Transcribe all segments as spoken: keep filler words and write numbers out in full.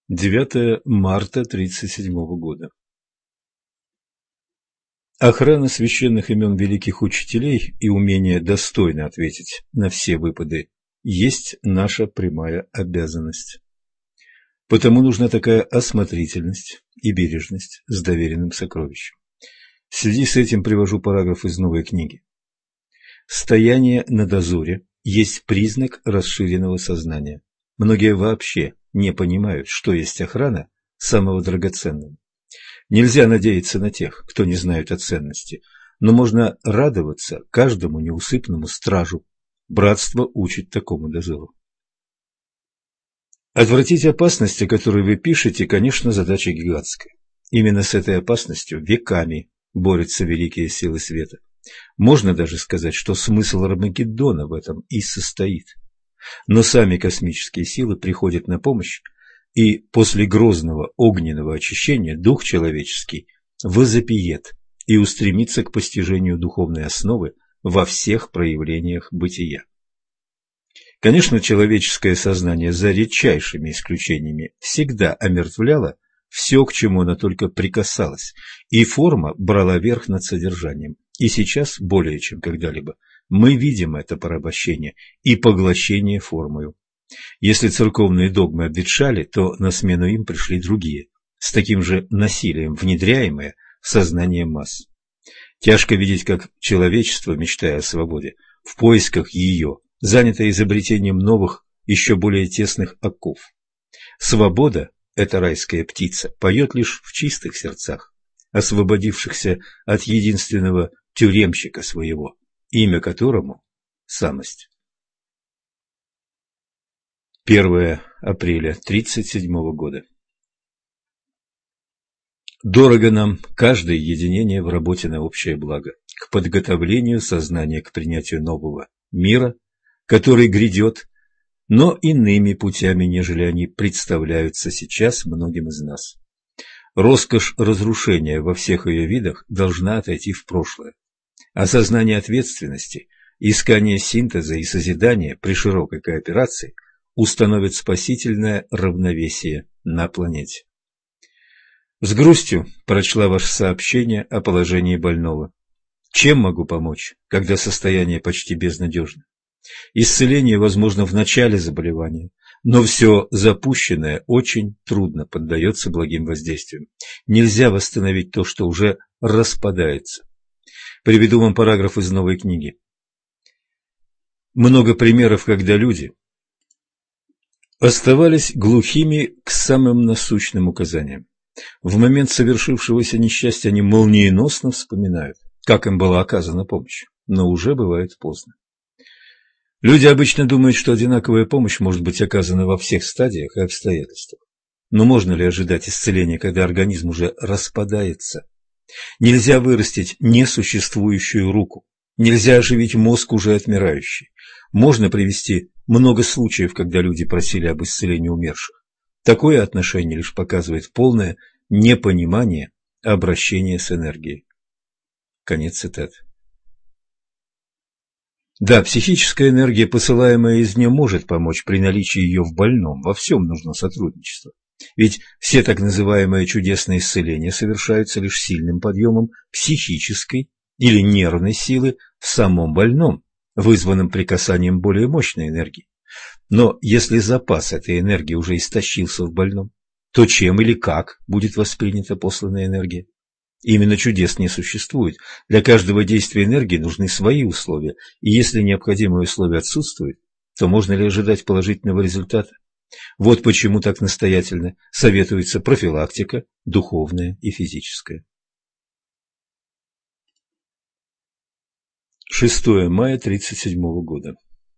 девятое марта тридцать седьмого года. Охрана священных имен великих учителей и умение достойно ответить на все выпады есть наша прямая обязанность. Потому нужна такая осмотрительность и бережность с доверенным сокровищем. В связи с этим привожу параграф из новой книги. Стояние на дозоре есть признак расширенного сознания. Многие вообще не понимают, что есть охрана самого драгоценного. Нельзя надеяться на тех, кто не знает о ценности, но можно радоваться каждому неусыпному стражу. Братство учит такому дозору. Отвратить опасность, о которой вы пишете, конечно, задача гигантская. Именно с этой опасностью веками борются великие силы света. Можно даже сказать, что смысл Армагеддона в этом и состоит. Но сами космические силы приходят на помощь, и после грозного огненного очищения дух человеческий возопиет и устремится к постижению духовной основы во всех проявлениях бытия. Конечно, человеческое сознание, за редчайшими исключениями, всегда омертвляло все, к чему оно только прикасалось, и форма брала верх над содержанием. И сейчас, более чем когда-либо, мы видим это порабощение и поглощение формою. Если церковные догмы обветшали, то на смену им пришли другие, с таким же насилием внедряемые в сознание масс. Тяжко видеть, как человечество, мечтая о свободе, в поисках ее, занято изобретением новых, еще более тесных оков. Свобода, эта райская птица, поет лишь в чистых сердцах, освободившихся от единственного тюремщика своего, имя которому – самость. первое апреля тридцать седьмого года. Дорого нам каждое единение в работе на общее благо, к подготовлению сознания к принятию нового мира, который грядет, но иными путями, нежели они представляются сейчас многим из нас. Роскошь разрушения во всех ее видах должна отойти в прошлое. Осознание ответственности, искание синтеза и созидания при широкой кооперации установит спасительное равновесие на планете. С грустью прочла ваше сообщение о положении больного. Чем могу помочь, когда состояние почти безнадежно? Исцеление возможно в начале заболевания, но все запущенное очень трудно поддается благим воздействиям. Нельзя восстановить то, что уже распадается. Приведу вам параграф из новой книги. Много примеров, когда люди оставались глухими к самым насущным указаниям. В момент совершившегося несчастья они молниеносно вспоминают, как им была оказана помощь, но уже бывает поздно. Люди обычно думают, что одинаковая помощь может быть оказана во всех стадиях и обстоятельствах. Но можно ли ожидать исцеления, когда организм уже распадается? Нельзя вырастить несуществующую руку, нельзя оживить мозг, уже отмирающий. Можно привести много случаев, когда люди просили об исцелении умерших. Такое отношение лишь показывает полное непонимание обращения с энергией. Конец цитаты. Да, психическая энергия, посылаемая извне, может помочь при наличии ее в больном. Во всем нужно сотрудничество. Ведь все так называемые чудесные исцеления совершаются лишь сильным подъемом психической или нервной силы в самом больном, вызванным прикасанием более мощной энергии. Но если запас этой энергии уже истощился в больном, то чем или как будет воспринята посланная энергия? Именно чудес не существует. Для каждого действия энергии нужны свои условия, и если необходимые условия отсутствуют, то можно ли ожидать положительного результата? Вот почему так настоятельно советуется профилактика, духовная и физическая. шестое мая тридцать седьмого года.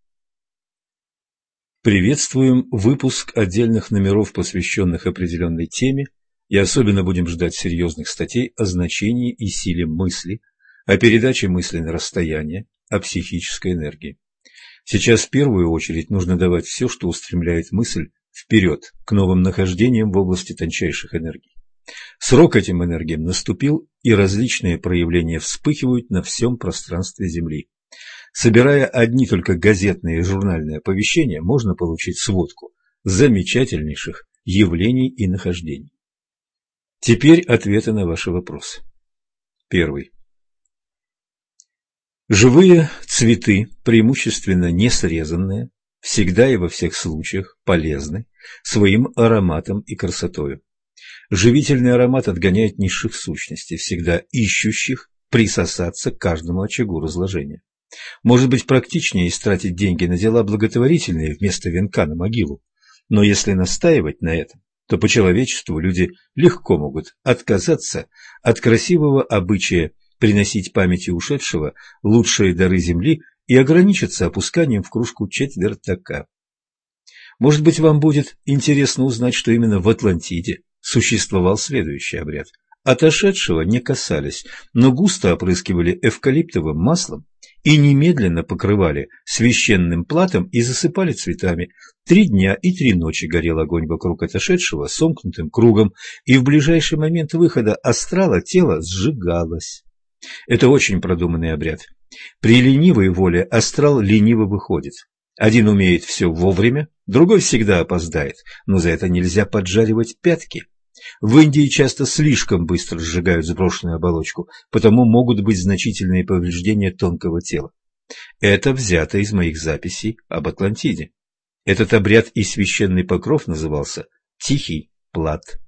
Приветствуем выпуск отдельных номеров, посвященных определенной теме, и особенно будем ждать серьезных статей о значении и силе мысли, о передаче мысли на расстояние, о психической энергии. Сейчас в первую очередь нужно давать все, что устремляет мысль вперед, к новым нахождениям в области тончайших энергий. Срок этим энергиям наступил, и различные проявления вспыхивают на всем пространстве Земли. Собирая одни только газетные и журнальные оповещения, можно получить сводку замечательнейших явлений и нахождений. Теперь ответы на ваши вопросы. Первый. Живые цветы, преимущественно не срезанные, всегда и во всех случаях полезны своим ароматом и красотою. Живительный аромат отгоняет низших сущностей, всегда ищущих присосаться к каждому очагу разложения. Может быть, практичнее истратить деньги на дела благотворительные вместо венка на могилу, но если настаивать на этом, то по человечеству люди легко могут отказаться от красивого обычая приносить памяти ушедшего лучшие дары земли и ограничиться опусканием в кружку четвертака. Может быть, вам будет интересно узнать, что именно в Атлантиде существовал следующий обряд. Отошедшего не касались, но густо опрыскивали эвкалиптовым маслом и немедленно покрывали священным платом и засыпали цветами. Три дня и три ночи горел огонь вокруг отошедшего сомкнутым кругом, и в ближайший момент выхода астрала тело сжигалось. Это очень продуманный обряд. При ленивой воле астрал лениво выходит. Один умеет все вовремя, другой всегда опоздает, но за это нельзя поджаривать пятки. В Индии часто слишком быстро сжигают сброшенную оболочку, потому могут быть значительные повреждения тонкого тела. Это взято из моих записей об Атлантиде. Этот обряд и священный покров назывался «Тихий плат».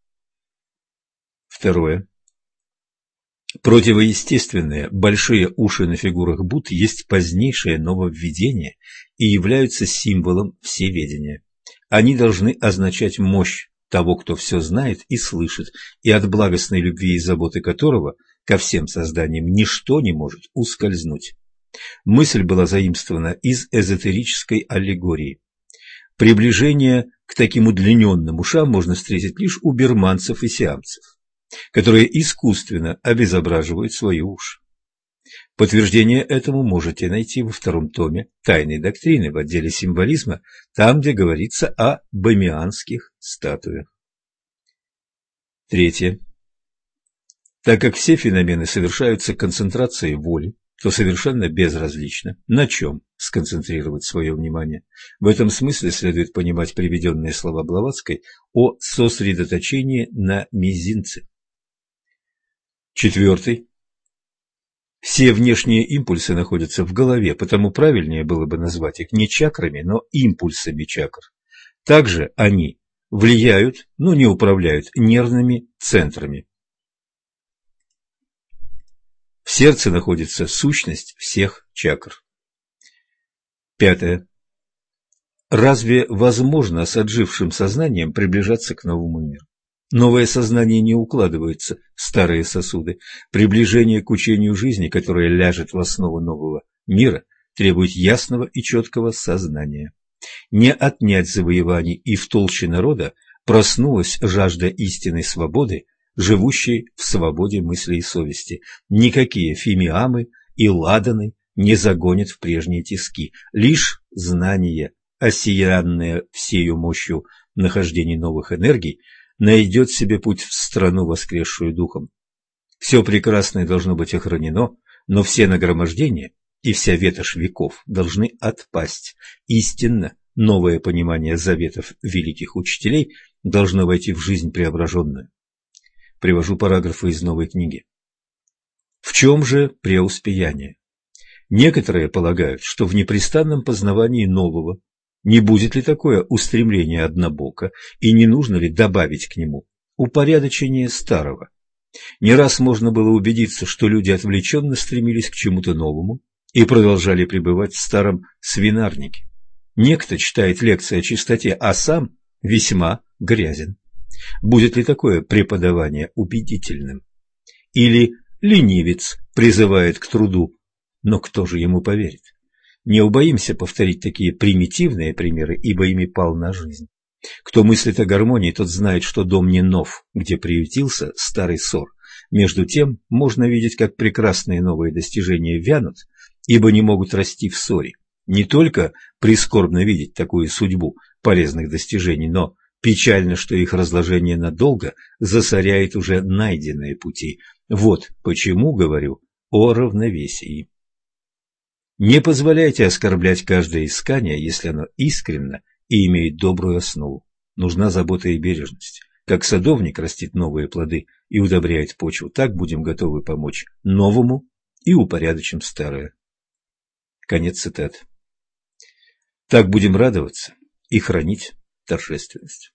Второе. Противоестественные большие уши на фигурах Будд есть позднейшее нововведение и являются символом всеведения. Они должны означать мощь того, кто все знает и слышит, и от благостной любви и заботы которого ко всем созданиям ничто не может ускользнуть. Мысль была заимствована из эзотерической аллегории. Приближение к таким удлиненным ушам можно встретить лишь у бирманцев и сиамцев, которые искусственно обезображивают свои уши. Подтверждение этому можете найти во втором томе «Тайной доктрины» в отделе символизма, там, где говорится о бамианских статуях. Третье. Так как все феномены совершаются концентрацией воли, то совершенно безразлично, на чем сконцентрировать свое внимание. В этом смысле следует понимать приведенные слова Блаватской о сосредоточении на мизинце. Четвертый. Все внешние импульсы находятся в голове, потому правильнее было бы назвать их не чакрами, но импульсами чакр. Также они влияют, но не управляют нервными центрами. В сердце находится сущность всех чакр. Пятое. Разве возможно с отжившим сознанием приближаться к новому миру? Новое сознание не укладывается в старые сосуды. Приближение к учению жизни, которое ляжет в основу нового мира, требует ясного и четкого сознания. Не отнять завоеваний, и в толще народа проснулась жажда истинной свободы, живущей в свободе мысли и совести. Никакие фимиамы и ладаны не загонят в прежние тиски. Лишь знание, осиянное всею мощью нахождений новых энергий, найдет себе путь в страну, воскресшую духом. Все прекрасное должно быть охранено, но все нагромождения и вся ветошь веков должны отпасть. Истинно новое понимание заветов великих учителей должно войти в жизнь преображенную. Привожу параграфы из новой книги. В чем же преуспеяние? Некоторые полагают, что в непрестанном познавании нового не будет ли такое устремление однобоко, и не нужно ли добавить к нему упорядочение старого? Не раз можно было убедиться, что люди отвлеченно стремились к чему-то новому и продолжали пребывать в старом свинарнике. Некто читает лекции о чистоте, а сам весьма грязен. Будет ли такое преподавание убедительным? Или ленивец призывает к труду, но кто же ему поверит? Не убоимся повторить такие примитивные примеры, ибо ими полна жизнь. Кто мыслит о гармонии, тот знает, что дом не нов, где приютился старый ссор. Между тем можно видеть, как прекрасные новые достижения вянут, ибо не могут расти в ссоре. Не только прискорбно видеть такую судьбу полезных достижений, но печально, что их разложение надолго засоряет уже найденные пути. Вот почему говорю о равновесии. Не позволяйте оскорблять каждое искание, если оно искренно и имеет добрую основу. нужна забота и бережность. Как садовник растит новые плоды и удобряет почву, так будем готовы помочь новому и упорядочим старое. Конец цитаты. Так будем радоваться и хранить торжественность.